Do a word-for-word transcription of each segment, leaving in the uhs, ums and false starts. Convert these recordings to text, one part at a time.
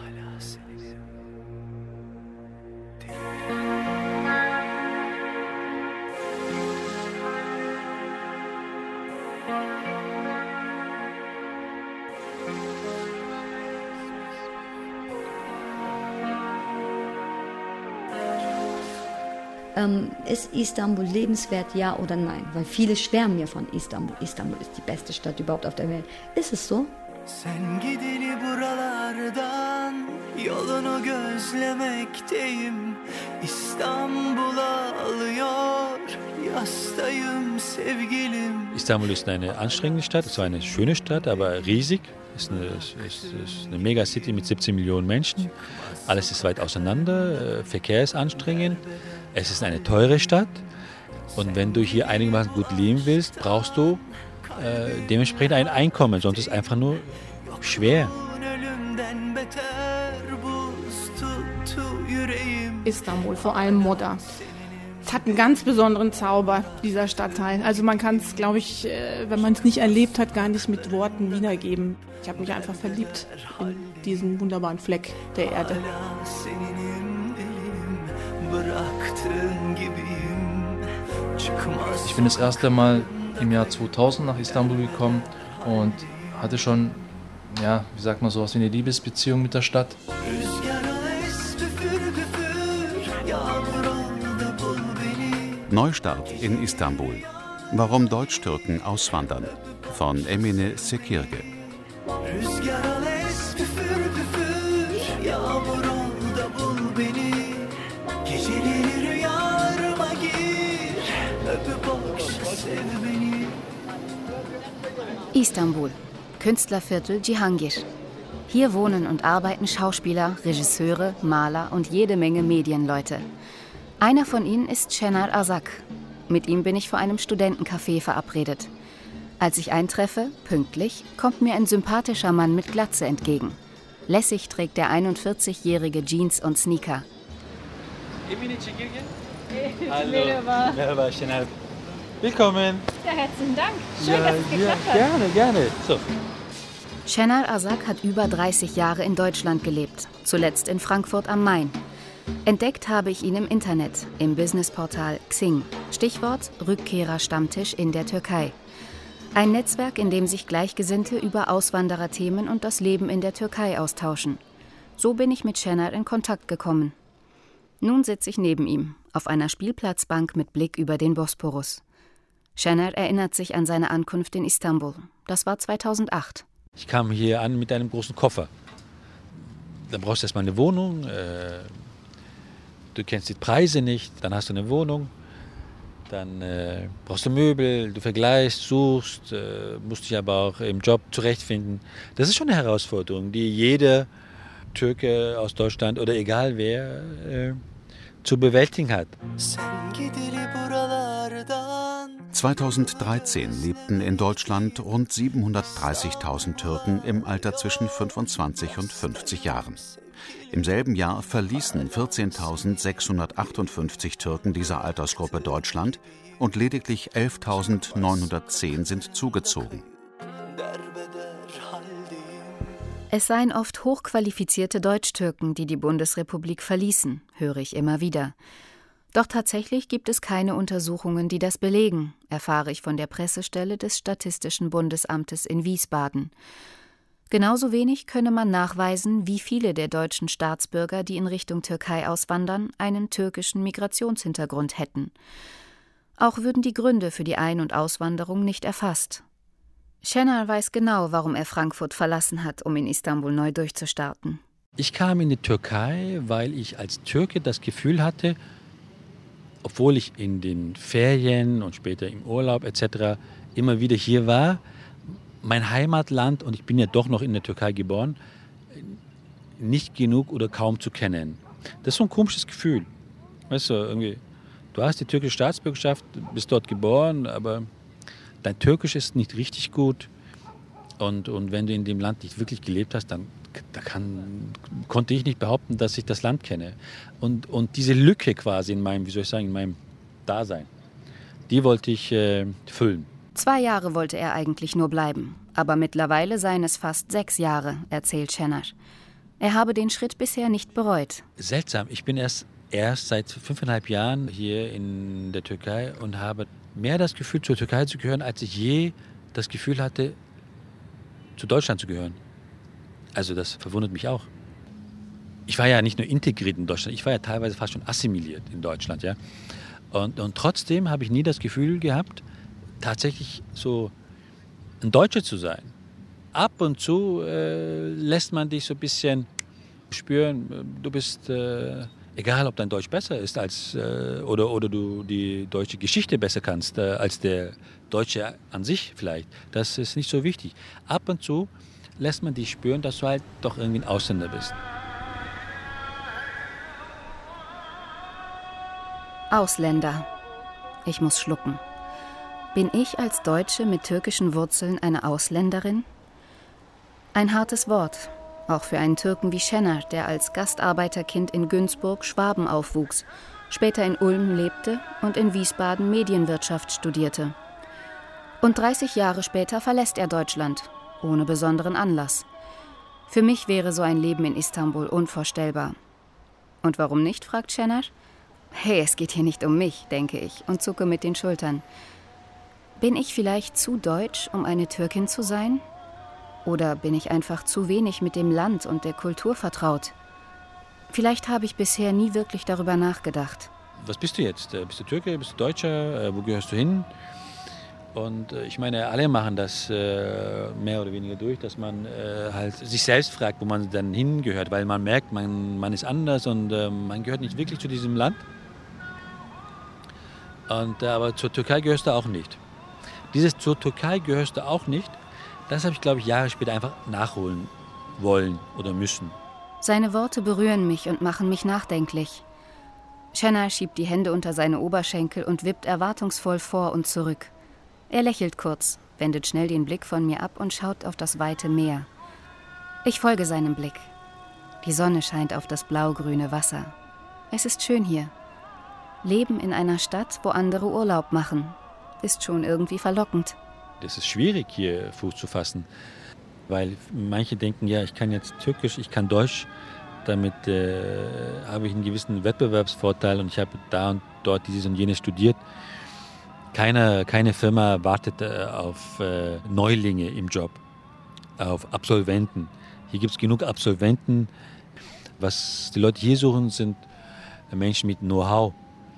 Ähm, ist Istanbul lebenswert, ja oder nein? Weil viele schwärmen ja von Istanbul. Istanbul ist die beste Stadt überhaupt auf der Welt. Ist es so? Sen gideli buralardan yolunu gözlemekteyim. İstanbul'a alıyor yastayım sevgilim. Istanbul ist eine anstrengende Stadt, es war eine schöne Stadt, aber riesig. Es ist eine, es ist, es ist eine Megacity mit siebzehn Millionen Menschen. Alles ist weit auseinander, Verkehr ist anstrengend. Es ist eine teure Stadt. Und wenn du hier einigermaßen gut leben willst, brauchst du äh, dementsprechend ein Einkommen, sonst ist es einfach nur schwer. Istanbul, vor allem Moda. Es hat einen ganz besonderen Zauber, dieser Stadtteil. Also man kann es, glaube ich, wenn man es nicht erlebt hat, gar nicht mit Worten wiedergeben. Ich habe mich einfach verliebt in diesen wunderbaren Fleck der Erde. Ich bin das erste Mal im Jahr zweitausend nach Istanbul gekommen und hatte schon, ja, wie sagt man, sowas wie eine Liebesbeziehung mit der Stadt. Neustart in Istanbul. Warum Deutsch-Türken auswandern. Von Emine Sekirge. Istanbul, Künstlerviertel Cihangir. Hier wohnen und arbeiten Schauspieler, Regisseure, Maler und jede Menge Medienleute. Einer von ihnen ist Şener Asak. Mit ihm bin ich vor einem Studentencafé verabredet. Als ich eintreffe, pünktlich, kommt mir ein sympathischer Mann mit Glatze entgegen. Lässig trägt der einundvierzigjährige Jeans und Sneaker. Emine Sekirge? Hallo. Merhaba. Merhaba Şener. Willkommen. Ja, herzlichen Dank. Schön, ja, dass es geklappt ja, hat. Gerne, gerne. So. Şener Asak hat über dreißig Jahre in Deutschland gelebt, zuletzt in Frankfurt am Main. Entdeckt habe ich ihn im Internet, im Businessportal Xing. Stichwort Rückkehrerstammtisch in der Türkei. Ein Netzwerk, in dem sich Gleichgesinnte über Auswandererthemen und das Leben in der Türkei austauschen. So bin ich mit Şener in Kontakt gekommen. Nun sitze ich neben ihm, auf einer Spielplatzbank mit Blick über den Bosporus. Şener erinnert sich an seine Ankunft in Istanbul. Das war zweitausendacht. Ich kam hier an mit einem großen Koffer. Dann brauchst du erstmal eine Wohnung. Äh, du kennst die Preise nicht. Dann hast du eine Wohnung. Dann äh, brauchst du Möbel. Du vergleichst, suchst. Äh, musst dich aber auch im Job zurechtfinden. Das ist schon eine Herausforderung, die jeder Türke aus Deutschland oder egal wer äh, zu bewältigen hat. zweitausenddreizehn lebten in Deutschland rund siebenhundertdreißigtausend Türken im Alter zwischen fünfundzwanzig und fünfzig Jahren. Im selben Jahr verließen vierzehntausendsechshundertachtundfünfzig Türken dieser Altersgruppe Deutschland und lediglich elftausendneunhundertzehn sind zugezogen. Es seien oft hochqualifizierte Deutschtürken, die die Bundesrepublik verließen, höre ich immer wieder. Doch tatsächlich gibt es keine Untersuchungen, die das belegen, erfahre ich von der Pressestelle des Statistischen Bundesamtes in Wiesbaden. Genauso wenig könne man nachweisen, wie viele der deutschen Staatsbürger, die in Richtung Türkei auswandern, einen türkischen Migrationshintergrund hätten. Auch würden die Gründe für die Ein- und Auswanderung nicht erfasst. Şener weiß genau, warum er Frankfurt verlassen hat, um in Istanbul neu durchzustarten. Ich kam in die Türkei, weil ich als Türke das Gefühl hatte, obwohl ich in den Ferien und später im Urlaub et cetera immer wieder hier war, mein Heimatland, und ich bin ja doch noch in der Türkei geboren, nicht genug oder kaum zu kennen. Das ist so ein komisches Gefühl. Weißt du, irgendwie, du hast die türkische Staatsbürgerschaft, bist dort geboren, aber dein Türkisch ist nicht richtig gut. Und, und wenn du in dem Land nicht wirklich gelebt hast, dann da kann, konnte ich nicht behaupten, dass ich das Land kenne. Und, und diese Lücke quasi in meinem, wie soll ich sagen, in meinem Dasein, die wollte ich äh, füllen. Zwei Jahre wollte er eigentlich nur bleiben, aber mittlerweile seien es fast sechs Jahre, erzählt Şener. Er habe den Schritt bisher nicht bereut. Seltsam, ich bin erst, erst seit fünfeinhalb Jahren hier in der Türkei und habe mehr das Gefühl, zur Türkei zu gehören, als ich je das Gefühl hatte, zu Deutschland zu gehören. Also das verwundert mich auch. Ich war ja nicht nur integriert in Deutschland, ich war ja teilweise fast schon assimiliert in Deutschland. Ja? Und, und trotzdem habe ich nie das Gefühl gehabt, tatsächlich so ein Deutscher zu sein. Ab und zu äh, lässt man dich so ein bisschen spüren, du bist, äh, egal ob dein Deutsch besser ist als, äh, oder, oder du die deutsche Geschichte besser kannst äh, als der Deutsche an sich vielleicht. Das ist nicht so wichtig. Ab und zu lässt man dich spüren, dass du halt doch irgendwie ein Ausländer bist. Ausländer. Ich muss schlucken. Bin ich als Deutsche mit türkischen Wurzeln eine Ausländerin? Ein hartes Wort, auch für einen Türken wie Şener, der als Gastarbeiterkind in Günzburg, Schwaben aufwuchs, später in Ulm lebte und in Wiesbaden Medienwirtschaft studierte. Und dreißig Jahre später verlässt er Deutschland, ohne besonderen Anlass. Für mich wäre so ein Leben in Istanbul unvorstellbar. Und warum nicht, fragt Şener. Hey, es geht hier nicht um mich, denke ich und zucke mit den Schultern. Bin ich vielleicht zu deutsch, um eine Türkin zu sein? Oder bin ich einfach zu wenig mit dem Land und der Kultur vertraut? Vielleicht habe ich bisher nie wirklich darüber nachgedacht. Was bist du jetzt? Bist du Türke, bist du Deutscher? Wo gehörst du hin? Und ich meine, alle machen das mehr oder weniger durch, dass man halt sich selbst fragt, wo man dann hingehört, weil man merkt, man, man ist anders und man gehört nicht wirklich zu diesem Land. Und, aber zur Türkei gehörst du auch nicht. Dieses zur Türkei gehörst du auch nicht, das habe ich, glaube ich, Jahre später einfach nachholen wollen oder müssen. Seine Worte berühren mich und machen mich nachdenklich. Şener schiebt die Hände unter seine Oberschenkel und wippt erwartungsvoll vor und zurück. Er lächelt kurz, wendet schnell den Blick von mir ab und schaut auf das weite Meer. Ich folge seinem Blick. Die Sonne scheint auf das blaugrüne Wasser. Es ist schön hier. Leben in einer Stadt, wo andere Urlaub machen, ist schon irgendwie verlockend. Das ist schwierig, hier Fuß zu fassen, weil manche denken, ja, ich kann jetzt Türkisch, ich kann Deutsch, damit äh, habe ich einen gewissen Wettbewerbsvorteil und ich habe da und dort dieses und jenes studiert. Keine, keine Firma wartet äh, auf äh, Neulinge im Job, auf Absolventen. Hier gibt es genug Absolventen. Was die Leute hier suchen, sind Menschen mit Know-how.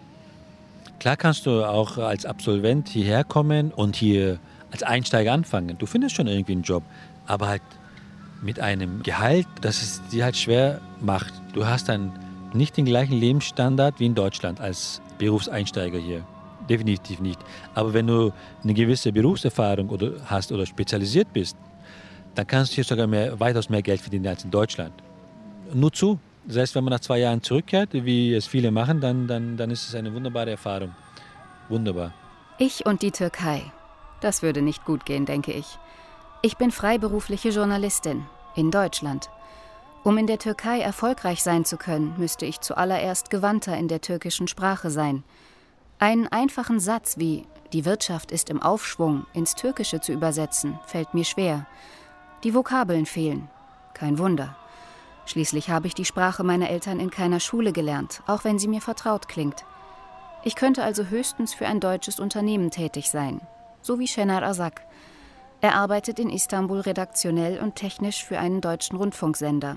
Klar kannst du auch als Absolvent hierher kommen und hier als Einsteiger anfangen. Du findest schon irgendwie einen Job, aber halt mit einem Gehalt, das es dir halt schwer macht. Du hast dann nicht den gleichen Lebensstandard wie in Deutschland als Berufseinsteiger hier. Definitiv nicht. Aber wenn du eine gewisse Berufserfahrung oder hast oder spezialisiert bist, dann kannst du hier sogar mehr, weitaus mehr Geld verdienen als in Deutschland. Nur zu. Das heißt, wenn man nach zwei Jahren zurückkehrt, wie es viele machen, dann, dann, dann ist es eine wunderbare Erfahrung. Wunderbar. Ich und die Türkei. Das würde nicht gut gehen, denke ich. Ich bin freiberufliche Journalistin in Deutschland. Um in der Türkei erfolgreich sein zu können, müsste ich zuallererst gewandter in der türkischen Sprache sein. Einen einfachen Satz wie »Die Wirtschaft ist im Aufschwung« ins Türkische zu übersetzen, fällt mir schwer. Die Vokabeln fehlen. Kein Wunder. Schließlich habe ich die Sprache meiner Eltern in keiner Schule gelernt, auch wenn sie mir vertraut klingt. Ich könnte also höchstens für ein deutsches Unternehmen tätig sein, so wie Şener Asak. Er arbeitet in Istanbul redaktionell und technisch für einen deutschen Rundfunksender.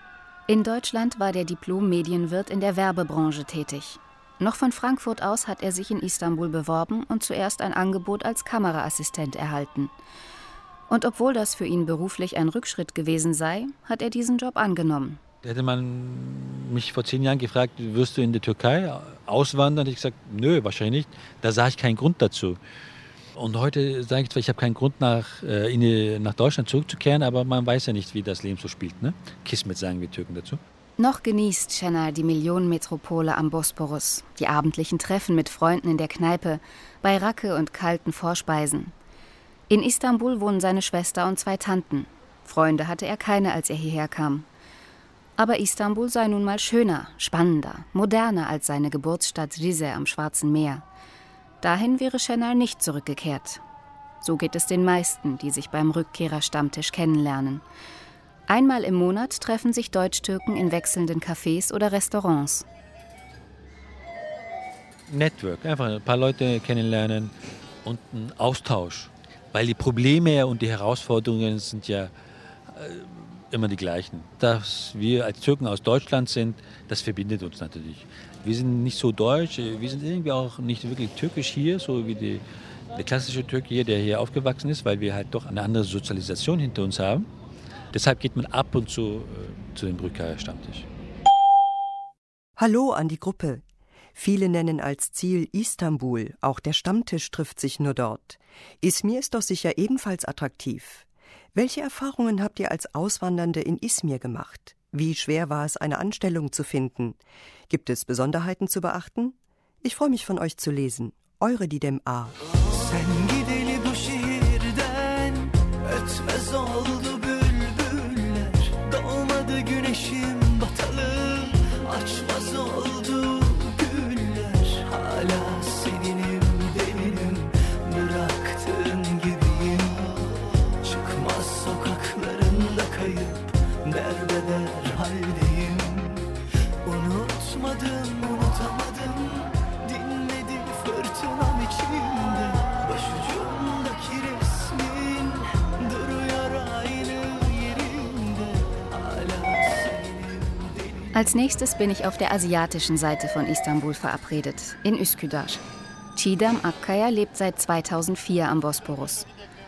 In Deutschland war der Diplom-Medienwirt in der Werbebranche tätig. Noch von Frankfurt aus hat er sich in Istanbul beworben und zuerst ein Angebot als Kameraassistent erhalten. Und obwohl das für ihn beruflich ein Rückschritt gewesen sei, hat er diesen Job angenommen. Hätte man mich vor zehn Jahren gefragt, wirst du in die Türkei auswandern, hätte ich gesagt, nö, wahrscheinlich nicht. Da sah ich keinen Grund dazu. Und heute sage ich zwar, ich habe keinen Grund, nach, äh, in die, nach Deutschland zurückzukehren, aber man weiß ja nicht, wie das Leben so spielt. Ne? Kismet sagen wir Türken dazu. Noch genießt Şener die Millionenmetropole am Bosporus, die abendlichen Treffen mit Freunden in der Kneipe, bei Racke und kalten Vorspeisen. In Istanbul wohnen seine Schwester und zwei Tanten. Freunde hatte er keine, als er hierher kam. Aber Istanbul sei nun mal schöner, spannender, moderner als seine Geburtsstadt Rize am Schwarzen Meer. Dahin wäre Şener nicht zurückgekehrt. So geht es den meisten, die sich beim Rückkehrerstammtisch kennenlernen. Einmal im Monat treffen sich Deutsch-Türken in wechselnden Cafés oder Restaurants. Network, einfach ein paar Leute kennenlernen und ein Austausch. Weil die Probleme und die Herausforderungen sind ja äh, immer die gleichen. Dass wir als Türken aus Deutschland sind, das verbindet uns natürlich. Wir sind nicht so deutsch, wir sind irgendwie auch nicht wirklich türkisch hier, so wie die, der klassische Türke hier, der hier aufgewachsen ist, weil wir halt doch eine andere Sozialisation hinter uns haben. Deshalb geht man ab und zu äh, zu dem Brücker Stammtisch. Hallo an die Gruppe. Viele nennen als Ziel Istanbul, auch der Stammtisch trifft sich nur dort. Izmir ist doch sicher ebenfalls attraktiv. Welche Erfahrungen habt ihr als Auswandernde in Izmir gemacht? Wie schwer war es, eine Anstellung zu finden? Gibt es Besonderheiten zu beachten? Ich freue mich, von euch zu lesen. Eure Didem A. Als nächstes bin ich auf der asiatischen Seite von Istanbul verabredet, in Üsküdar. Çiğdem Akkaya lebt seit zweitausendvier am Bosporus.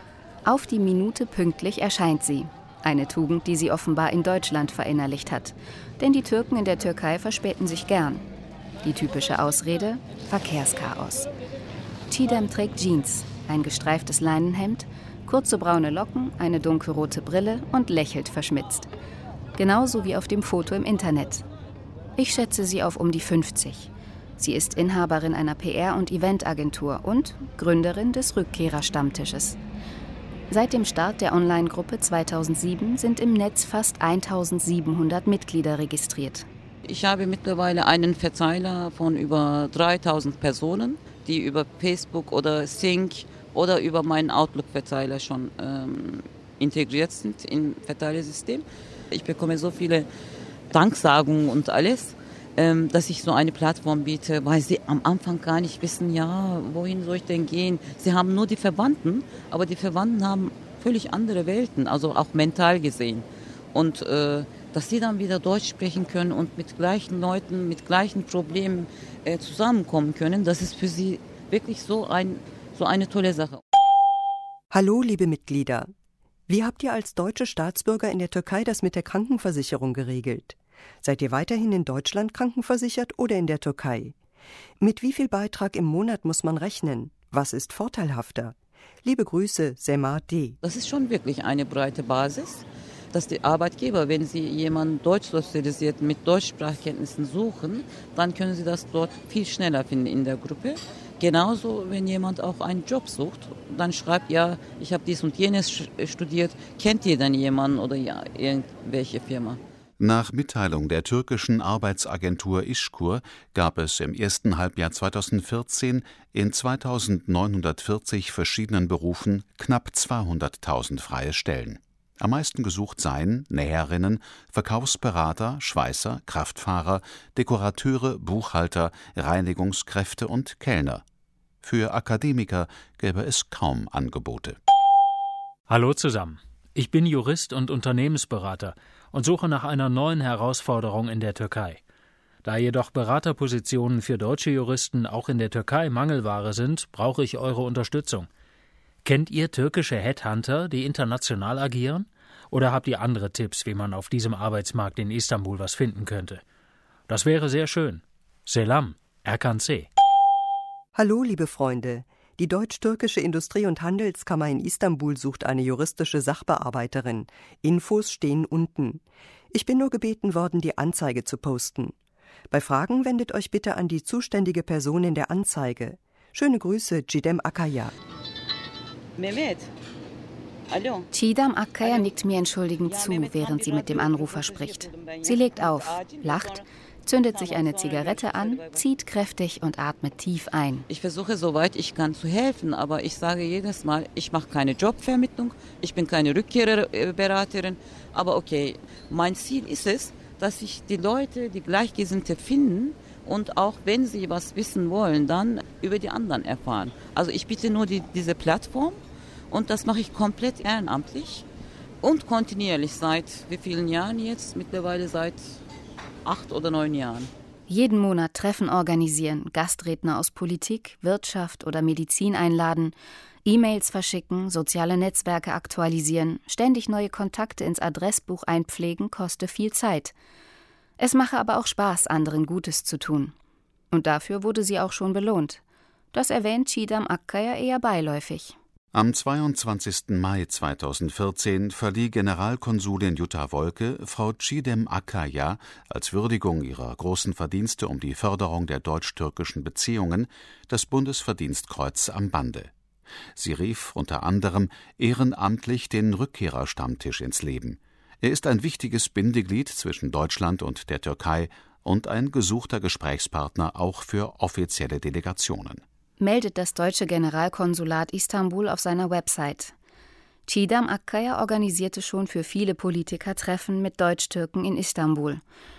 Auf die Minute pünktlich erscheint sie. Eine Tugend, die sie offenbar in Deutschland verinnerlicht hat. Denn die Türken in der Türkei verspäten sich gern. Die typische Ausrede: Verkehrschaos. Çiğdem trägt Jeans, ein gestreiftes Leinenhemd, kurze braune Locken, eine dunkelrote Brille und lächelt verschmitzt. Genauso wie auf dem Foto im Internet. Ich schätze sie auf um die fünfzig. Sie ist Inhaberin einer P R- und Eventagentur und Gründerin des Rückkehrer-Stammtisches. Seit dem Start der Online-Gruppe zweitausendsieben sind im Netz fast eintausendsiebenhundert Mitglieder registriert. Ich habe mittlerweile einen Verzeiler von über dreitausend Personen, die über Facebook oder Sync oder über meinen Outlook-Verzeiler schon ähm, integriert sind im Verteilersystem. Ich bekomme so viele Danksagungen und alles, ähm, dass ich so eine Plattform biete, weil sie am Anfang gar nicht wissen, ja, wohin soll ich denn gehen? Sie haben nur die Verwandten, aber die Verwandten haben völlig andere Welten, also auch mental gesehen. Und äh, dass sie dann wieder Deutsch sprechen können und mit gleichen Leuten, mit gleichen Problemen äh, zusammenkommen können, das ist für sie wirklich so, ein, so eine tolle Sache. Hallo, liebe Mitglieder. Wie habt ihr als deutsche Staatsbürger in der Türkei das mit der Krankenversicherung geregelt? Seid ihr weiterhin in Deutschland krankenversichert oder in der Türkei? Mit wie viel Beitrag im Monat muss man rechnen? Was ist vorteilhafter? Liebe Grüße, Sema D. Das ist schon wirklich eine breite Basis, dass die Arbeitgeber, wenn sie jemanden deutsch sozialisiert mit Deutschsprachkenntnissen suchen, dann können sie das dort viel schneller finden in der Gruppe. Genauso, wenn jemand auch einen Job sucht, dann schreibt, ja, ich habe dies und jenes studiert, kennt ihr dann jemanden oder ja, irgendwelche Firma? Nach Mitteilung der türkischen Arbeitsagentur Işkur gab es im ersten Halbjahr zweitausendvierzehn in zweitausendneunhundertvierzig verschiedenen Berufen knapp zweihunderttausend freie Stellen. Am meisten gesucht seien Näherinnen, Verkaufsberater, Schweißer, Kraftfahrer, Dekorateure, Buchhalter, Reinigungskräfte und Kellner. Für Akademiker gäbe es kaum Angebote. Hallo zusammen. Ich bin Jurist und Unternehmensberater und suche nach einer neuen Herausforderung in der Türkei. Da jedoch Beraterpositionen für deutsche Juristen auch in der Türkei Mangelware sind, brauche ich eure Unterstützung. Kennt ihr türkische Headhunter, die international agieren? Oder habt ihr andere Tipps, wie man auf diesem Arbeitsmarkt in Istanbul was finden könnte? Das wäre sehr schön. Selam, Erkan C. Hallo, liebe Freunde. Die Deutsch-Türkische Industrie- und Handelskammer in Istanbul sucht eine juristische Sachbearbeiterin. Infos stehen unten. Ich bin nur gebeten worden, die Anzeige zu posten. Bei Fragen wendet euch bitte an die zuständige Person in der Anzeige. Schöne Grüße, Çiğdem Akkaya. Mehmet. Hallo. Çiğdem Akkaya nickt mir entschuldigend zu, während sie mit dem Anrufer spricht. Sie legt auf, lacht, zündet sich eine Zigarette an, zieht kräftig und atmet tief ein. Ich versuche, soweit ich kann, zu helfen, aber ich sage jedes Mal, ich mache keine Jobvermittlung, ich bin keine Rückkehrerberaterin, aber okay, mein Ziel ist es, dass sich die Leute, die Gleichgesinnte finden und auch wenn sie was wissen wollen, dann über die anderen erfahren. Also ich biete nur die, diese Plattform und das mache ich komplett ehrenamtlich und kontinuierlich seit wie vielen Jahren jetzt? Mittlerweile seit acht oder neun Jahren. Jeden Monat Treffen organisieren, Gastredner aus Politik, Wirtschaft oder Medizin einladen, E-Mails verschicken, soziale Netzwerke aktualisieren, ständig neue Kontakte ins Adressbuch einpflegen, koste viel Zeit. Es mache aber auch Spaß, anderen Gutes zu tun. Und dafür wurde sie auch schon belohnt. Das erwähnt Çiğdem Akkaya eher beiläufig. Am zweiundzwanzigsten Mai zweitausendvierzehn verlieh Generalkonsulin Jutta Wolke Frau Çiğdem Akkaya als Würdigung ihrer großen Verdienste um die Förderung der deutsch-türkischen Beziehungen das Bundesverdienstkreuz am Bande. Sie rief unter anderem ehrenamtlich den Rückkehrerstammtisch ins Leben. Er ist ein wichtiges Bindeglied zwischen Deutschland und der Türkei und ein gesuchter Gesprächspartner auch für offizielle Delegationen. Meldet das deutsche Generalkonsulat Istanbul auf seiner Website. Çiğdem Akkaya organisierte schon für viele Politiker Treffen mit Deutsch-Türken in Istanbul.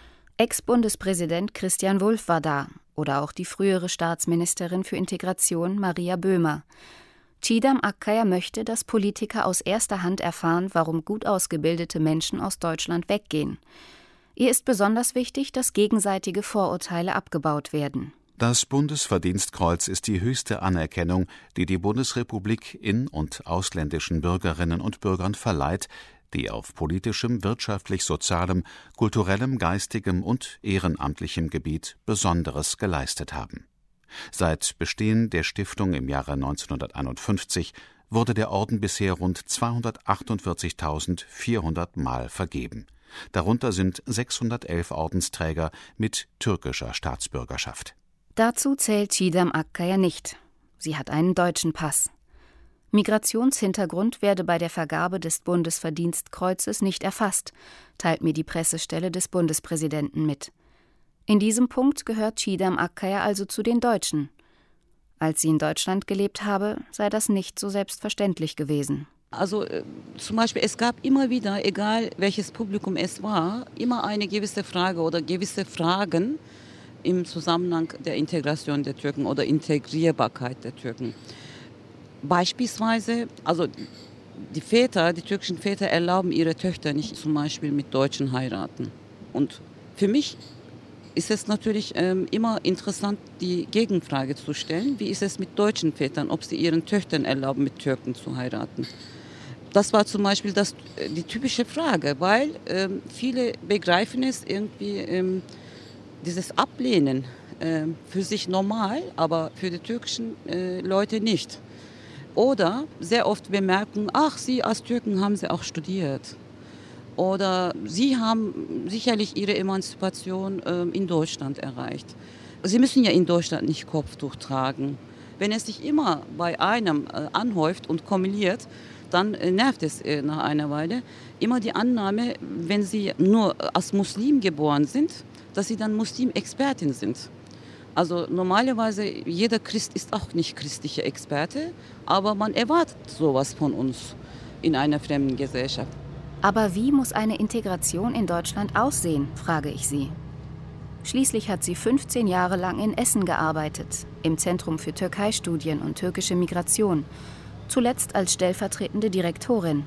Ex-Bundespräsident Christian Wulff war da oder auch die frühere Staatsministerin für Integration Maria Böhmer. Çiğdem Akkaya möchte, dass Politiker aus erster Hand erfahren, warum gut ausgebildete Menschen aus Deutschland weggehen. Ihr ist besonders wichtig, dass gegenseitige Vorurteile abgebaut werden. Das Bundesverdienstkreuz ist die höchste Anerkennung, die die Bundesrepublik in- und ausländischen Bürgerinnen und Bürgern verleiht, die auf politischem, wirtschaftlich-sozialem, kulturellem, geistigem und ehrenamtlichem Gebiet Besonderes geleistet haben. Seit Bestehen der Stiftung im Jahre neunzehnhunderteinundfünfzig wurde der Orden bisher rund zweihundertachtundvierzigtausendvierhundert Mal vergeben. Darunter sind sechshundertelf Ordensträger mit türkischer Staatsbürgerschaft. Dazu zählt Çiğdem Akkaya nicht. Sie hat einen deutschen Pass. Migrationshintergrund werde bei der Vergabe des Bundesverdienstkreuzes nicht erfasst, teilt mir die Pressestelle des Bundespräsidenten mit. In diesem Punkt gehört Çiğdem Akkaya also zu den Deutschen. Als sie in Deutschland gelebt habe, sei das nicht so selbstverständlich gewesen. Also äh, zum Beispiel, es gab immer wieder, egal welches Publikum es war, immer eine gewisse Frage oder gewisse Fragen im Zusammenhang der Integration der Türken oder Integrierbarkeit der Türken. Beispielsweise, also die Väter, die türkischen Väter erlauben ihre Töchter nicht zum Beispiel mit Deutschen heiraten. Und für mich ist es natürlich ähm, immer interessant, die Gegenfrage zu stellen, wie ist es mit deutschen Vätern, ob sie ihren Töchtern erlauben, mit Türken zu heiraten. Das war zum Beispiel das, die typische Frage, weil ähm, viele begreifen es irgendwie, ähm, dieses Ablehnen äh, für sich normal, aber für die türkischen äh, Leute nicht. Oder sehr oft bemerken, ach, Sie als Türken haben Sie auch studiert. Oder Sie haben sicherlich Ihre Emanzipation äh, in Deutschland erreicht. Sie müssen ja in Deutschland nicht Kopftuch tragen. Wenn es sich immer bei einem äh, anhäuft und kumuliert, dann äh, nervt es äh, nach einer Weile. Immer die Annahme, wenn Sie nur als Muslim geboren sind, dass Sie dann Muslim-Expertin sind. Also normalerweise, jeder Christ ist auch nicht christlicher Experte, aber man erwartet sowas von uns in einer fremden Gesellschaft. Aber wie muss eine Integration in Deutschland aussehen, frage ich sie. Schließlich hat sie fünfzehn Jahre lang in Essen gearbeitet, im Zentrum für Türkei-Studien und türkische Migration, zuletzt als stellvertretende Direktorin.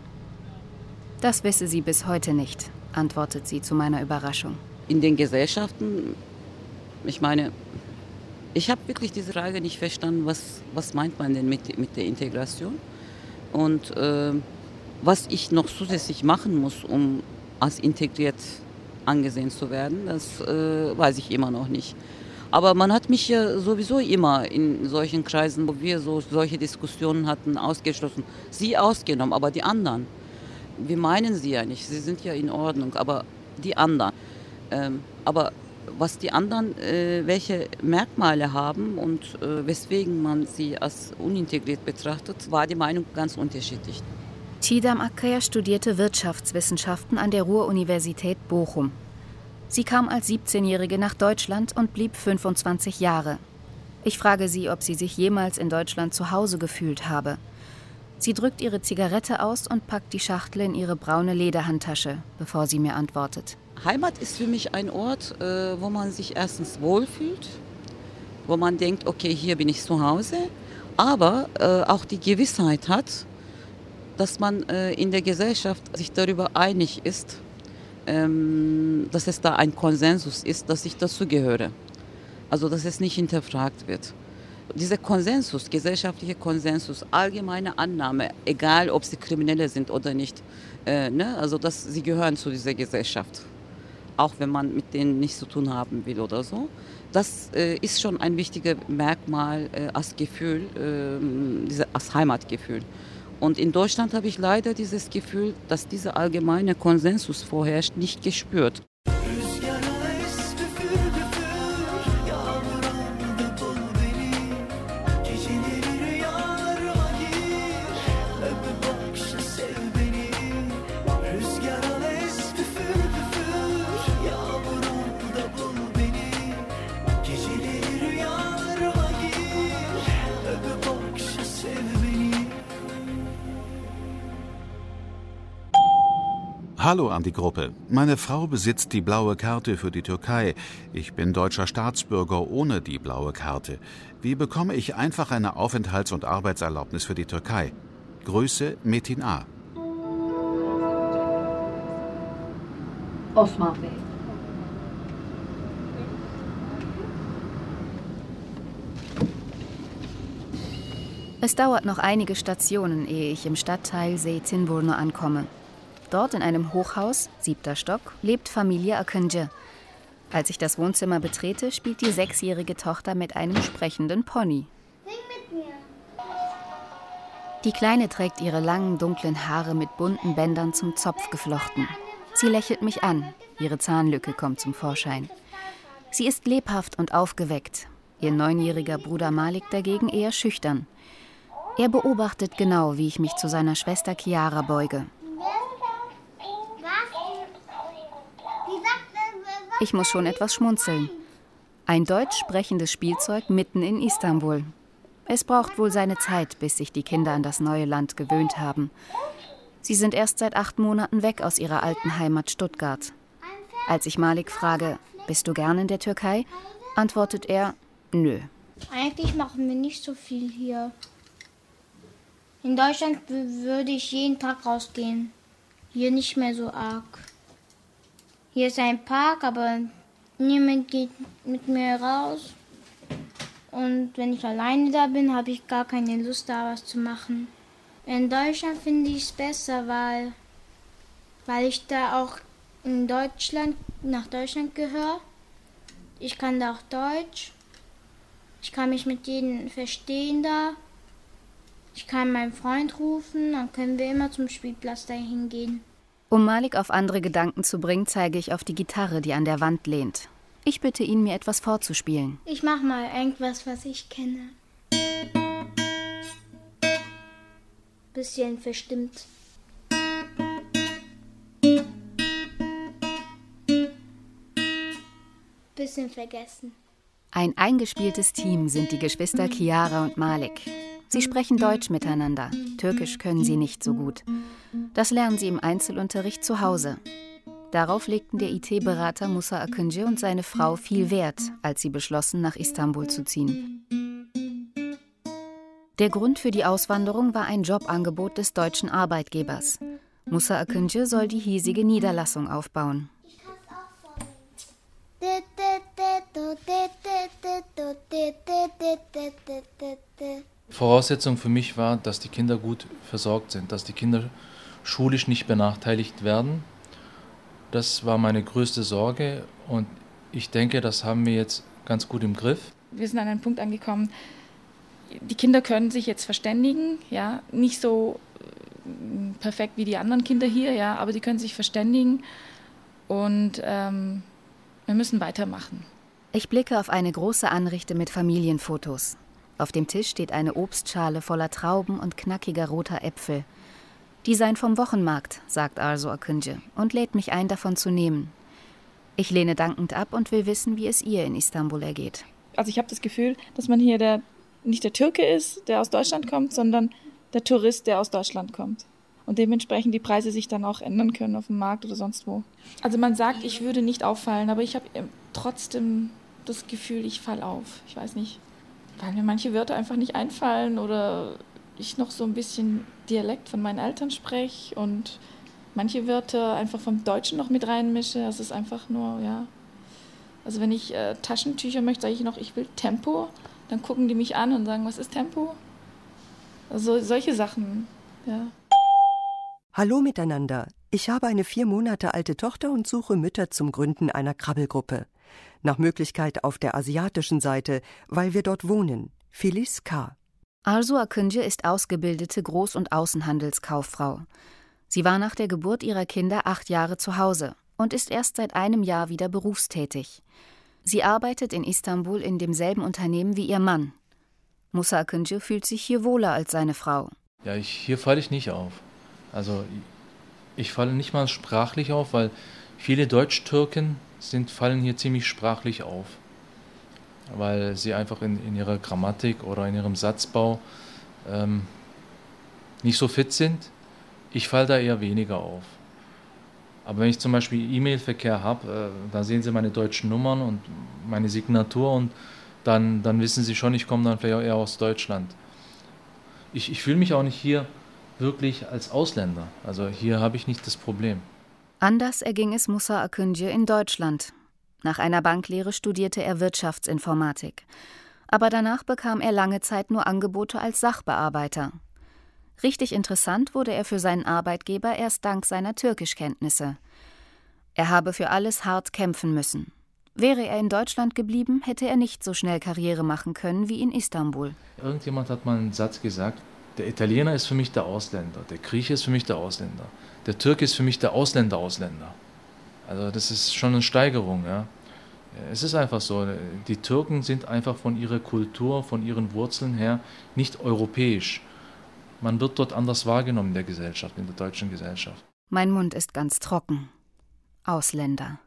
Das wisse sie bis heute nicht, antwortet sie zu meiner Überraschung. In den Gesellschaften, ich meine, ich habe wirklich diese Frage nicht verstanden, was, was meint man denn mit, mit der Integration? Und äh, was ich noch zusätzlich machen muss, um als integriert angesehen zu werden, das äh, weiß ich immer noch nicht. Aber man hat mich ja sowieso immer in solchen Kreisen, wo wir so solche Diskussionen hatten, ausgeschlossen. Sie ausgenommen, aber die anderen. Wir meinen sie ja nicht, sie sind ja in Ordnung, aber die anderen. Ähm, aber was die anderen, äh, welche Merkmale haben und äh, weswegen man sie als unintegriert betrachtet, war die Meinung ganz unterschiedlich. Çiğdem Akkaya studierte Wirtschaftswissenschaften an der Ruhr-Universität Bochum. Sie kam als siebzehnjährige nach Deutschland und blieb fünfundzwanzig Jahre. Ich frage sie, ob sie sich jemals in Deutschland zu Hause gefühlt habe. Sie drückt ihre Zigarette aus und packt die Schachtel in ihre braune Lederhandtasche, bevor sie mir antwortet. Heimat ist für mich ein Ort, äh, wo man sich erstens wohlfühlt, wo man denkt, okay, hier bin ich zu Hause, aber äh, auch die Gewissheit hat, dass man äh, in der Gesellschaft sich darüber einig ist, ähm, dass es da ein Konsensus ist, dass ich dazugehöre. Also dass es nicht hinterfragt wird. Dieser Konsensus, gesellschaftlicher Konsensus, allgemeine Annahme, egal ob sie Kriminelle sind oder nicht, äh, ne? Also dass sie gehören zu dieser Gesellschaft, auch wenn man mit denen nichts zu tun haben will oder so. Das äh, ist schon ein wichtiges Merkmal äh, als Gefühl, äh, diese, als Heimatgefühl. Und in Deutschland habe ich leider dieses Gefühl, dass dieser allgemeine Konsensus vorherrscht, nicht gespürt. Hallo an die Gruppe. Meine Frau besitzt die blaue Karte für die Türkei. Ich bin deutscher Staatsbürger ohne die blaue Karte. Wie bekomme ich einfach eine Aufenthalts- und Arbeitserlaubnis für die Türkei? Grüße, Metin A. Osman Bey. Es dauert noch einige Stationen, ehe ich im Stadtteil Zeytinburnu ankomme. Dort in einem Hochhaus, siebter Stock, lebt Familie Akıncı. Als ich das Wohnzimmer betrete, spielt die sechsjährige Tochter mit einem sprechenden Pony. Sing mit mir. Die Kleine trägt ihre langen, dunklen Haare mit bunten Bändern zum Zopf geflochten. Sie lächelt mich an, ihre Zahnlücke kommt zum Vorschein. Sie ist lebhaft und aufgeweckt. Ihr neunjähriger Bruder Malik dagegen eher schüchtern. Er beobachtet genau, wie ich mich zu seiner Schwester Chiara beuge. Ich muss schon etwas schmunzeln. Ein deutsch sprechendes Spielzeug mitten in Istanbul. Es braucht wohl seine Zeit, bis sich die Kinder an das neue Land gewöhnt haben. Sie sind erst seit acht Monaten weg aus ihrer alten Heimat Stuttgart. Als ich Malik frage, bist du gern in der Türkei, antwortet er, nö. Eigentlich machen wir nicht so viel hier. In Deutschland würde ich jeden Tag rausgehen. Hier nicht mehr so arg. Hier ist ein Park, aber niemand geht mit mir raus. Und wenn ich alleine da bin, habe ich gar keine Lust, da was zu machen. In Deutschland finde ich es besser, weil, weil ich da auch in Deutschland, nach Deutschland gehöre. Ich kann da auch Deutsch. Ich kann mich mit jedem verstehen da. Ich kann meinen Freund rufen, dann können wir immer zum Spielplatz dahin gehen. Um Malik auf andere Gedanken zu bringen, zeige ich auf die Gitarre, die an der Wand lehnt. Ich bitte ihn, mir etwas vorzuspielen. Ich mach mal irgendwas, was ich kenne. Bisschen verstimmt. Bisschen vergessen. Ein eingespieltes Team sind die Geschwister Chiara und Malik. Sie sprechen Deutsch miteinander. Türkisch können sie nicht so gut. Das lernen sie im Einzelunterricht zu Hause. Darauf legten der I T-Berater Musa Akıncı und seine Frau viel Wert, als sie beschlossen, nach Istanbul zu ziehen. Der Grund für die Auswanderung war ein Jobangebot des deutschen Arbeitgebers. Musa Akıncı soll die hiesige Niederlassung aufbauen. Voraussetzung für mich war, dass die Kinder gut versorgt sind, dass die Kinder schulisch nicht benachteiligt werden. Das war meine größte Sorge und ich denke, das haben wir jetzt ganz gut im Griff. Wir sind an einen Punkt angekommen, die Kinder können sich jetzt verständigen, ja, nicht so perfekt wie die anderen Kinder hier, ja, aber die können sich verständigen und ähm, wir müssen weitermachen. Ich blicke auf eine große Anrichte mit Familienfotos. Auf dem Tisch steht eine Obstschale voller Trauben und knackiger roter Äpfel. Die seien vom Wochenmarkt, sagt Arzu Akıncı und lädt mich ein, davon zu nehmen. Ich lehne dankend ab und will wissen, wie es ihr in Istanbul ergeht. Also ich habe das Gefühl, dass man hier der, nicht der Türke ist, der aus Deutschland kommt, sondern der Tourist, der aus Deutschland kommt. Und dementsprechend die Preise sich dann auch ändern können auf dem Markt oder sonst wo. Also man sagt, ich würde nicht auffallen, aber ich habe trotzdem das Gefühl, ich falle auf. Ich weiß nicht, weil mir manche Wörter einfach nicht einfallen oder ich noch so ein bisschen Dialekt von meinen Eltern spreche und manche Wörter einfach vom Deutschen noch mit reinmische. Das ist einfach nur, ja. Also wenn ich äh, Taschentücher möchte, sage ich noch, ich will Tempo. Dann gucken die mich an und sagen, was ist Tempo? Also solche Sachen, ja. Hallo miteinander. Ich habe eine vier Monate alte Tochter und suche Mütter zum Gründen einer Krabbelgruppe. Nach Möglichkeit auf der asiatischen Seite, weil wir dort wohnen. Filiz K. Arzu Akıncı ist ausgebildete Groß- und Außenhandelskauffrau. Sie war nach der Geburt ihrer Kinder acht Jahre zu Hause und ist erst seit einem Jahr wieder berufstätig. Sie arbeitet in Istanbul in demselben Unternehmen wie ihr Mann. Musa Akıncı fühlt sich hier wohler als seine Frau. Ja, ich, hier falle ich nicht auf. Also ich falle nicht mal sprachlich auf, weil viele Deutsch-Türken sind, fallen hier ziemlich sprachlich auf. Weil sie einfach in, in ihrer Grammatik oder in ihrem Satzbau ähm, nicht so fit sind. Ich falle da eher weniger auf. Aber wenn ich zum Beispiel E-Mail-Verkehr habe, äh, da sehen Sie meine deutschen Nummern und meine Signatur und dann, dann wissen Sie schon, ich komme dann vielleicht auch eher aus Deutschland. Ich, ich fühle mich auch nicht hier wirklich als Ausländer. Also hier habe ich nicht das Problem. Anders erging es Musa Akıncı in Deutschland. Nach einer Banklehre studierte er Wirtschaftsinformatik. Aber danach bekam er lange Zeit nur Angebote als Sachbearbeiter. Richtig interessant wurde er für seinen Arbeitgeber erst dank seiner Türkischkenntnisse. Er habe für alles hart kämpfen müssen. Wäre er in Deutschland geblieben, hätte er nicht so schnell Karriere machen können wie in Istanbul. Irgendjemand hat mal einen Satz gesagt, der Italiener ist für mich der Ausländer, der Grieche ist für mich der Ausländer, der Türke ist für mich der Ausländer-Ausländer. Also das ist schon eine Steigerung, ja. Es ist einfach so, die Türken sind einfach von ihrer Kultur, von ihren Wurzeln her nicht europäisch. Man wird dort anders wahrgenommen in der Gesellschaft, in der deutschen Gesellschaft. Mein Mund ist ganz trocken. Ausländer.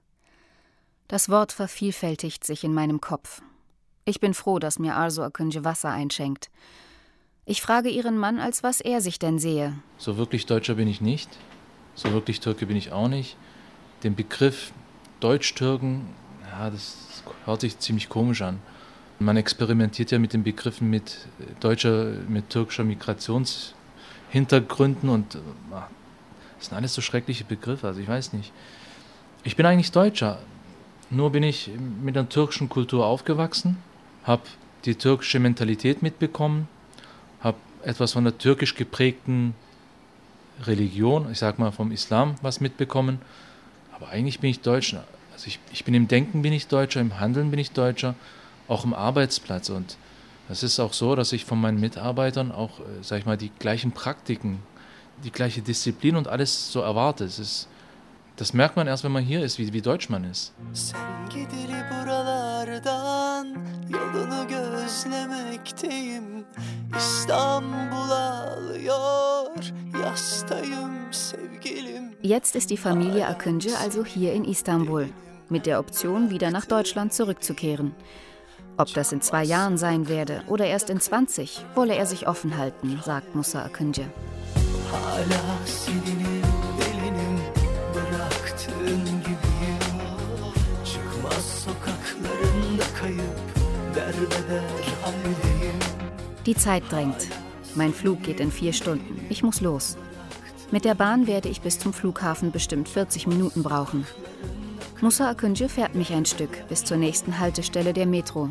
Das Wort vervielfältigt sich in meinem Kopf. Ich bin froh, dass mir Arzu Akıncı Wasser einschenkt. Ich frage ihren Mann, als was er sich denn sehe. So wirklich Deutscher bin ich nicht, so wirklich Türke bin ich auch nicht. Den Begriff Deutsch-Türken, ja, das hört sich ziemlich komisch an. Man experimentiert ja mit den Begriffen mit deutscher, mit türkischer Migrationshintergründen und ach, das sind alles so schreckliche Begriffe, also ich weiß nicht. Ich bin eigentlich Deutscher, nur bin ich mit der türkischen Kultur aufgewachsen, habe die türkische Mentalität mitbekommen, habe etwas von der türkisch geprägten Religion, ich sag mal vom Islam, was mitbekommen, aber eigentlich bin ich Deutscher. Also ich, ich bin im Denken bin ich Deutscher, im Handeln bin ich Deutscher, auch im Arbeitsplatz. Und es ist auch so, dass ich von meinen Mitarbeitern auch, sag ich mal, die gleichen Praktiken, die gleiche Disziplin und alles so erwarte. Es ist, das merkt man erst, wenn man hier ist, wie, wie deutsch man ist. Jetzt ist die Familie Akıncı also hier in Istanbul, mit der Option, wieder nach Deutschland zurückzukehren. Ob das in zwei Jahren sein werde oder erst in zwanzig, wolle er sich offen halten, sagt Musa Akıncı. Die Zeit drängt. Mein Flug geht in vier Stunden. Ich muss los. Mit der Bahn werde ich bis zum Flughafen bestimmt vierzig Minuten brauchen. Musa Akıncı fährt mich ein Stück bis zur nächsten Haltestelle der Metro.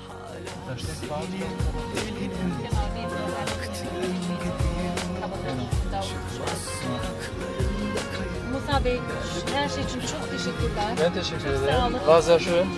Musa Bey, her şey için çok teşekkürler. Ben teşekkür ederim. War sehr schön.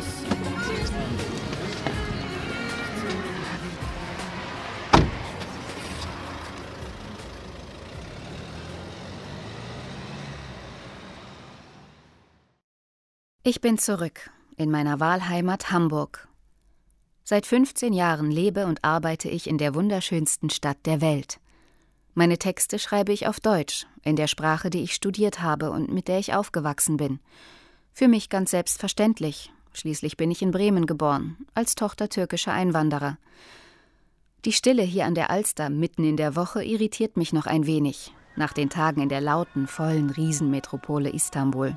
Ich bin zurück in meiner Wahlheimat Hamburg. Seit fünfzehn Jahren lebe und arbeite ich in der wunderschönsten Stadt der Welt. Meine Texte schreibe ich auf Deutsch, in der Sprache, die ich studiert habe und mit der ich aufgewachsen bin. Für mich ganz selbstverständlich. Schließlich bin ich in Bremen geboren, als Tochter türkischer Einwanderer. Die Stille hier an der Alster mitten in der Woche irritiert mich noch ein wenig, nach den Tagen in der lauten, vollen Riesenmetropole Istanbul.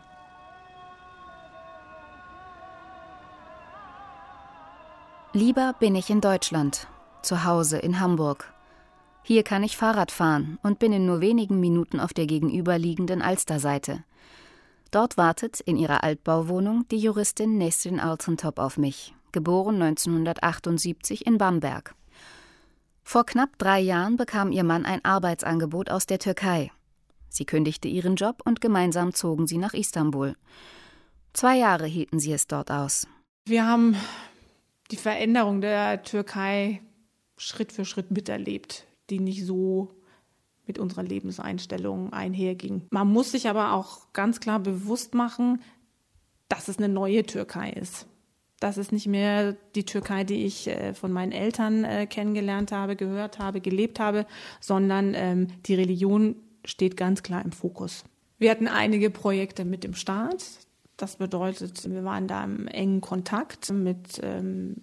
Lieber bin ich in Deutschland, zu Hause in Hamburg. Hier kann ich Fahrrad fahren und bin in nur wenigen Minuten auf der gegenüberliegenden Alsterseite. Dort wartet in ihrer Altbauwohnung die Juristin Nesrin Altintop auf mich, geboren neunzehnhundertachtundsiebzig in Bamberg. Vor knapp drei Jahren bekam ihr Mann ein Arbeitsangebot aus der Türkei. Sie kündigte ihren Job und gemeinsam zogen sie nach Istanbul. Zwei Jahre hielten sie es dort aus. Wir haben die Veränderung der Türkei Schritt für Schritt miterlebt, die nicht so mit unserer Lebenseinstellung einherging. Man muss sich aber auch ganz klar bewusst machen, dass es eine neue Türkei ist. Das ist nicht mehr die Türkei, die ich äh, von meinen Eltern äh, kennengelernt habe, gehört habe, gelebt habe, sondern ähm, die Religion steht ganz klar im Fokus. Wir hatten einige Projekte mit dem Staat. Das bedeutet, wir waren da im engen Kontakt mit ähm,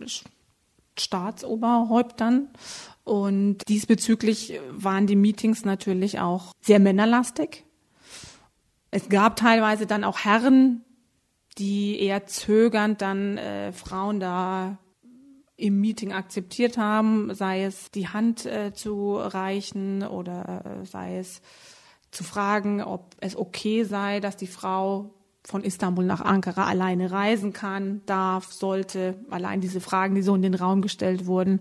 Staatsoberhäuptern. Und diesbezüglich waren die Meetings natürlich auch sehr männerlastig. Es gab teilweise dann auch Herren, die eher zögernd dann äh, Frauen da im Meeting akzeptiert haben, sei es die Hand äh, zu reichen oder äh, sei es zu fragen, ob es okay sei, dass die Frau von Istanbul nach Ankara alleine reisen kann, darf, sollte. Allein diese Fragen, die so in den Raum gestellt wurden.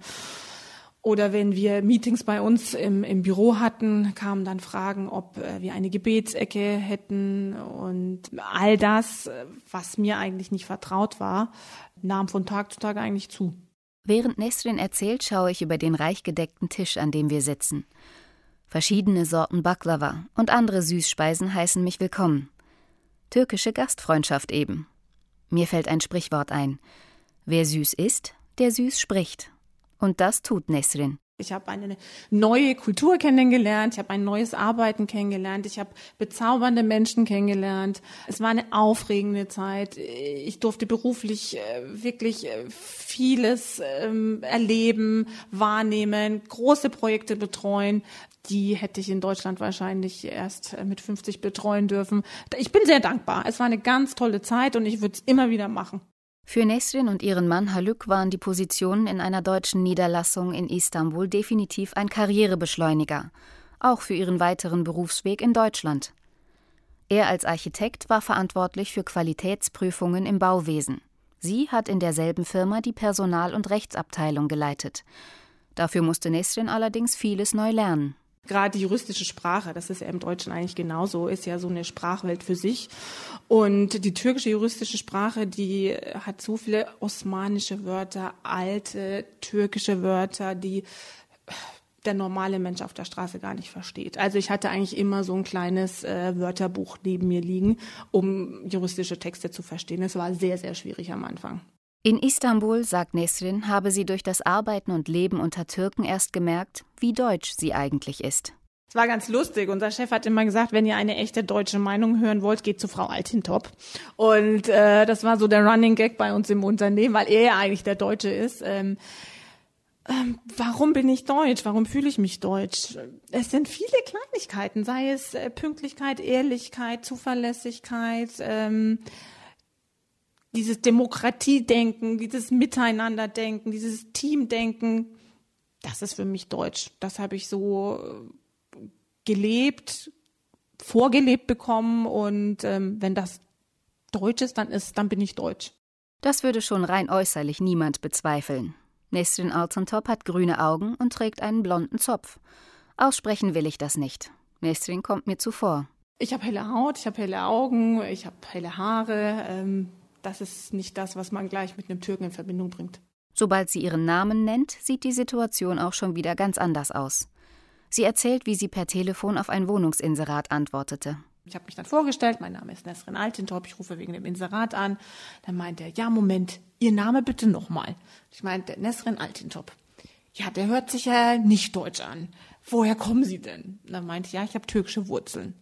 Oder wenn wir Meetings bei uns im, im Büro hatten, kamen dann Fragen, ob äh, wir eine Gebetsecke hätten. Und all das, was mir eigentlich nicht vertraut war, nahm von Tag zu Tag eigentlich zu. Während Nesrin erzählt, schaue ich über den reich gedeckten Tisch, an dem wir sitzen. Verschiedene Sorten Baklava und andere Süßspeisen heißen mich willkommen. Türkische Gastfreundschaft eben. Mir fällt ein Sprichwort ein. Wer süß isst, der süß spricht. Und das tut Nesrin. Ich habe eine neue Kultur kennengelernt, ich habe ein neues Arbeiten kennengelernt, ich habe bezaubernde Menschen kennengelernt. Es war eine aufregende Zeit. Ich durfte beruflich wirklich vieles erleben, wahrnehmen, große Projekte betreuen. Die hätte ich in Deutschland wahrscheinlich erst mit fünfzig betreuen dürfen. Ich bin sehr dankbar. Es war eine ganz tolle Zeit und ich würde es immer wieder machen. Für Nesrin und ihren Mann Haluk waren die Positionen in einer deutschen Niederlassung in Istanbul definitiv ein Karrierebeschleuniger, auch für ihren weiteren Berufsweg in Deutschland. Er als Architekt war verantwortlich für Qualitätsprüfungen im Bauwesen. Sie hat in derselben Firma die Personal- und Rechtsabteilung geleitet. Dafür musste Nesrin allerdings vieles neu lernen. Gerade die juristische Sprache, das ist ja im Deutschen eigentlich genauso, ist ja so eine Sprachwelt für sich. Und die türkische juristische Sprache, die hat so viele osmanische Wörter, alte türkische Wörter, die der normale Mensch auf der Straße gar nicht versteht. Also ich hatte eigentlich immer so ein kleines äh, Wörterbuch neben mir liegen, um juristische Texte zu verstehen. Es war sehr, sehr schwierig am Anfang. In Istanbul, sagt Nesrin, habe sie durch das Arbeiten und Leben unter Türken erst gemerkt, wie deutsch sie eigentlich ist. Es war ganz lustig. Unser Chef hat immer gesagt, wenn ihr eine echte deutsche Meinung hören wollt, geht zu Frau Altintop. Und äh, das war so der Running Gag bei uns im Unternehmen, weil er ja eigentlich der Deutsche ist. Ähm, ähm, warum bin ich deutsch? Warum fühle ich mich deutsch? Es sind viele Kleinigkeiten, sei es äh, Pünktlichkeit, Ehrlichkeit, Zuverlässigkeit, ähm, dieses Demokratiedenken, dieses Miteinanderdenken, dieses Teamdenken, das ist für mich deutsch. Das habe ich so gelebt, vorgelebt bekommen und ähm, wenn das deutsch ist, dann ist, dann bin ich deutsch. Das würde schon rein äußerlich niemand bezweifeln. Nesrin Altintop hat grüne Augen und trägt einen blonden Zopf. Aussprechen will ich das nicht. Nesrin kommt mir zuvor. Ich habe helle Haut, ich habe helle Augen, ich habe helle Haare. Ähm, das ist nicht das, was man gleich mit einem Türken in Verbindung bringt. Sobald sie ihren Namen nennt, sieht die Situation auch schon wieder ganz anders aus. Sie erzählt, wie sie per Telefon auf ein Wohnungsinserat antwortete. Ich habe mich dann vorgestellt, mein Name ist Nesrin Altintop, ich rufe wegen dem Inserat an. Dann meint er, ja Moment, Ihr Name bitte nochmal. Ich meinte, Nesrin Altintop. Ja, der hört sich ja nicht deutsch an. Woher kommen Sie denn? Dann meinte ich, ja, ich habe türkische Wurzeln.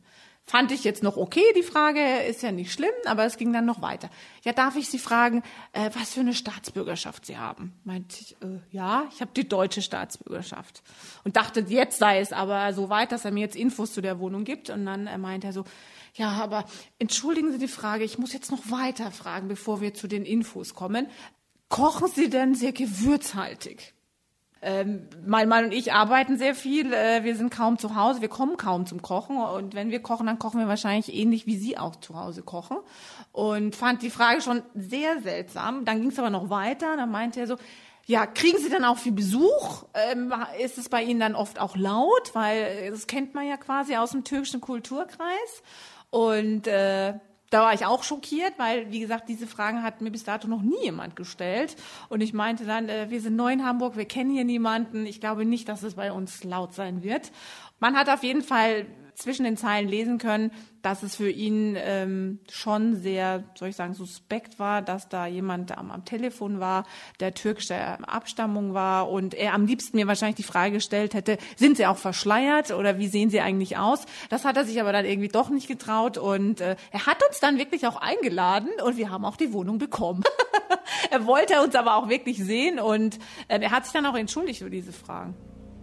Fand ich jetzt noch okay, die Frage, ist ja nicht schlimm, aber es ging dann noch weiter. Ja, darf ich Sie fragen, äh, was für eine Staatsbürgerschaft Sie haben? Meinte ich, äh, ja, ich habe die deutsche Staatsbürgerschaft. Und dachte, jetzt sei es aber so weit, dass er mir jetzt Infos zu der Wohnung gibt. Und dann äh, meinte er so, ja, aber entschuldigen Sie die Frage, ich muss jetzt noch weiter fragen, bevor wir zu den Infos kommen. Kochen Sie denn sehr gewürzhaltig? Ähm, mein Mann und ich arbeiten sehr viel, äh, wir sind kaum zu Hause, wir kommen kaum zum Kochen und wenn wir kochen, dann kochen wir wahrscheinlich ähnlich wie Sie auch zu Hause kochen und fand die Frage schon sehr seltsam. Dann ging es aber noch weiter, dann meinte er so, ja, kriegen Sie dann auch viel Besuch? Ähm, ist es bei Ihnen dann oft auch laut? Weil das kennt man ja quasi aus dem türkischen Kulturkreis und äh, da war ich auch schockiert, weil, wie gesagt, diese Fragen hat mir bis dato noch nie jemand gestellt. Und ich meinte dann, äh, wir sind neu in Hamburg, wir kennen hier niemanden. Ich glaube nicht, dass es bei uns laut sein wird. Man hat auf jeden Fall zwischen den Zeilen lesen können, dass es für ihn ähm, schon sehr, soll ich sagen, suspekt war, dass da jemand am, am Telefon war, der türkischer Abstammung war und er am liebsten mir wahrscheinlich die Frage gestellt hätte, sind Sie auch verschleiert oder wie sehen Sie eigentlich aus? Das hat er sich aber dann irgendwie doch nicht getraut und äh, er hat uns dann wirklich auch eingeladen und wir haben auch die Wohnung bekommen. Er wollte uns aber auch wirklich sehen und äh, er hat sich dann auch entschuldigt für diese Fragen.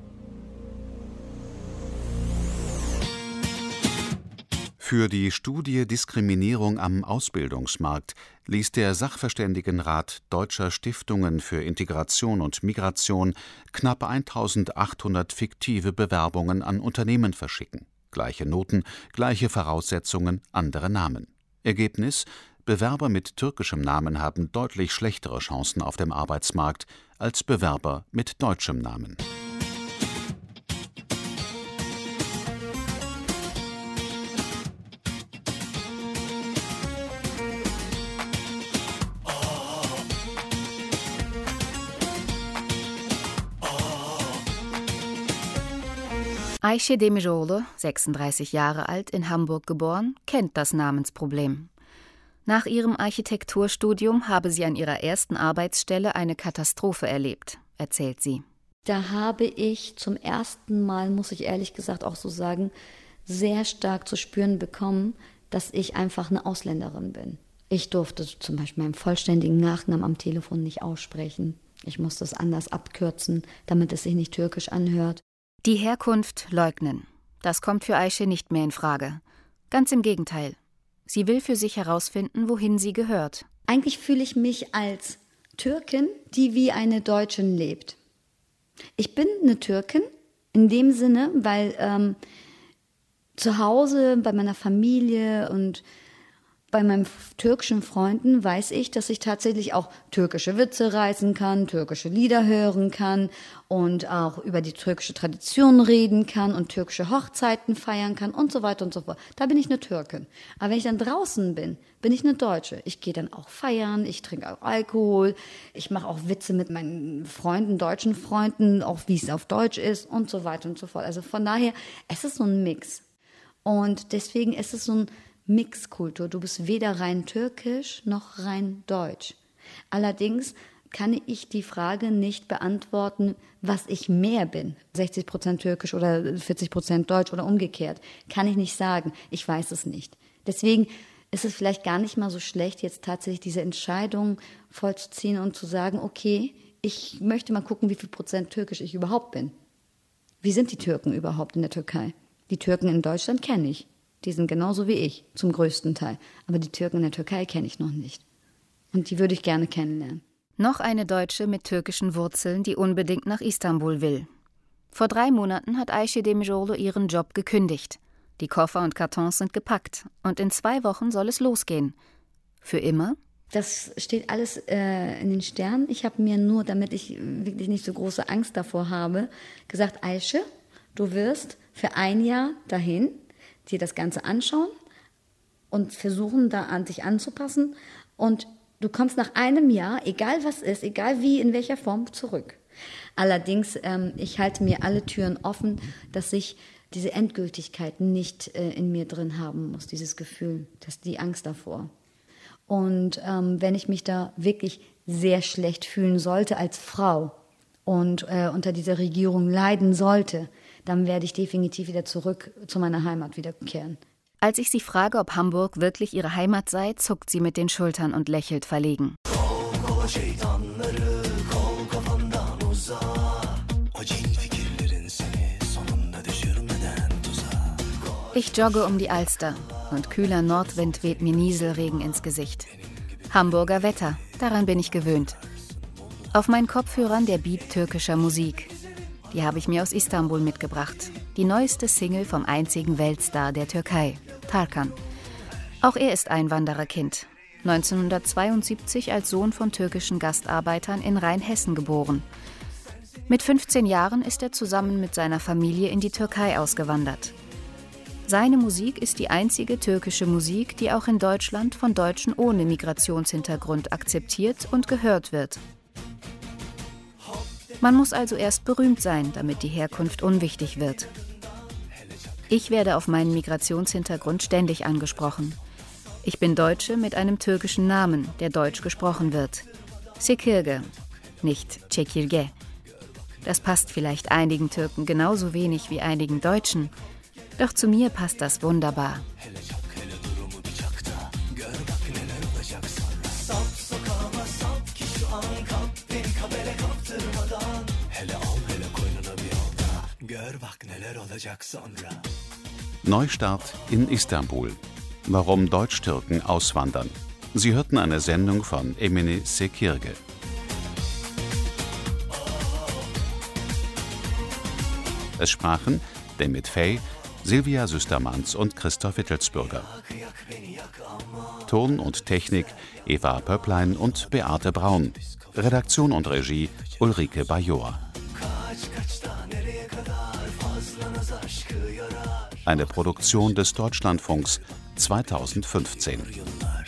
Für die Studie Diskriminierung am Ausbildungsmarkt ließ der Sachverständigenrat Deutscher Stiftungen für Integration und Migration knapp eintausendachthundert fiktive Bewerbungen an Unternehmen verschicken. Gleiche Noten, gleiche Voraussetzungen, andere Namen. Ergebnis: Bewerber mit türkischem Namen haben deutlich schlechtere Chancen auf dem Arbeitsmarkt als Bewerber mit deutschem Namen. Ayşe Demiroğlu, sechsunddreißig Jahre alt, in Hamburg geboren, kennt das Namensproblem. Nach ihrem Architekturstudium habe sie an ihrer ersten Arbeitsstelle eine Katastrophe erlebt, erzählt sie. Da habe ich zum ersten Mal, muss ich ehrlich gesagt auch so sagen, sehr stark zu spüren bekommen, dass ich einfach eine Ausländerin bin. Ich durfte zum Beispiel meinen vollständigen Nachnamen am Telefon nicht aussprechen. Ich musste es anders abkürzen, damit es sich nicht türkisch anhört. Die Herkunft leugnen. Das kommt für Ayşe nicht mehr in Frage. Ganz im Gegenteil. Sie will für sich herausfinden, wohin sie gehört. Eigentlich fühle ich mich als Türkin, die wie eine Deutsche lebt. Ich bin eine Türkin in dem Sinne, weil ähm, zu Hause bei meiner Familie und bei meinen türkischen Freunden weiß ich, dass ich tatsächlich auch türkische Witze reißen kann, türkische Lieder hören kann und auch über die türkische Tradition reden kann und türkische Hochzeiten feiern kann und so weiter und so fort. Da bin ich eine Türkin. Aber wenn ich dann draußen bin, bin ich eine Deutsche. Ich gehe dann auch feiern, ich trinke auch Alkohol, ich mache auch Witze mit meinen Freunden, deutschen Freunden, auch wie es auf Deutsch ist und so weiter und so fort. Also von daher, es ist so ein Mix. Und deswegen ist es so ein Mixkultur. Du bist weder rein türkisch noch rein deutsch. Allerdings kann ich die Frage nicht beantworten, was ich mehr bin. sechzig Prozent türkisch oder vierzig Prozent deutsch oder umgekehrt. Kann ich nicht sagen. Ich weiß es nicht. Deswegen ist es vielleicht gar nicht mal so schlecht, jetzt tatsächlich diese Entscheidung vollzuziehen und zu sagen, okay, ich möchte mal gucken, wie viel Prozent türkisch ich überhaupt bin. Wie sind die Türken überhaupt in der Türkei? Die Türken in Deutschland kenne ich. Die sind genauso wie ich, zum größten Teil. Aber die Türken in der Türkei kenne ich noch nicht. Und die würde ich gerne kennenlernen. Noch eine Deutsche mit türkischen Wurzeln, die unbedingt nach Istanbul will. Vor drei Monaten hat Ayşe Demiroğlu ihren Job gekündigt. Die Koffer und Kartons sind gepackt. Und in zwei Wochen soll es losgehen. Für immer? Das steht alles äh, in den Sternen. Ich habe mir nur, damit ich wirklich nicht so große Angst davor habe, gesagt, Ayşe, du wirst für ein Jahr dahin dir das Ganze anschauen und versuchen, da an dich anzupassen. Und du kommst nach einem Jahr, egal was ist, egal wie, in welcher Form, zurück. Allerdings, ähm, ich halte mir alle Türen offen, dass ich diese Endgültigkeit nicht äh, in mir drin haben muss, dieses Gefühl, dass die Angst davor. Und ähm, wenn ich mich da wirklich sehr schlecht fühlen sollte als Frau und äh, unter dieser Regierung leiden sollte, dann werde ich definitiv wieder zurück zu meiner Heimat wiederkehren. Als ich sie frage, ob Hamburg wirklich ihre Heimat sei, zuckt sie mit den Schultern und lächelt verlegen. Ich jogge um die Alster und kühler Nordwind weht mir Nieselregen ins Gesicht. Hamburger Wetter, daran bin ich gewöhnt. Auf meinen Kopfhörern der Beat türkischer Musik. Die habe ich mir aus Istanbul mitgebracht. Die neueste Single vom einzigen Weltstar der Türkei, Tarkan. Auch er ist Einwandererkind. neunzehnhundertzweiundsiebzig als Sohn von türkischen Gastarbeitern in Rheinhessen geboren. Mit fünfzehn Jahren ist er zusammen mit seiner Familie in die Türkei ausgewandert. Seine Musik ist die einzige türkische Musik, die auch in Deutschland von Deutschen ohne Migrationshintergrund akzeptiert und gehört wird. Man muss also erst berühmt sein, damit die Herkunft unwichtig wird. Ich werde auf meinen Migrationshintergrund ständig angesprochen. Ich bin Deutsche mit einem türkischen Namen, der deutsch gesprochen wird. Sekirge, nicht Çekirge. Das passt vielleicht einigen Türken genauso wenig wie einigen Deutschen. Doch zu mir passt das wunderbar. Neustart in Istanbul. Warum Deutsch-Türken auswandern. Sie hörten eine Sendung von Emine Sekirge. Es sprachen Demet Fey, Silvia Süstermanns und Christoph Wittelsbürger. Ton und Technik Eva Pöpplein und Beate Braun. Redaktion und Regie Ulrike Bajor. Eine Produktion des Deutschlandfunks zweitausendfünfzehn.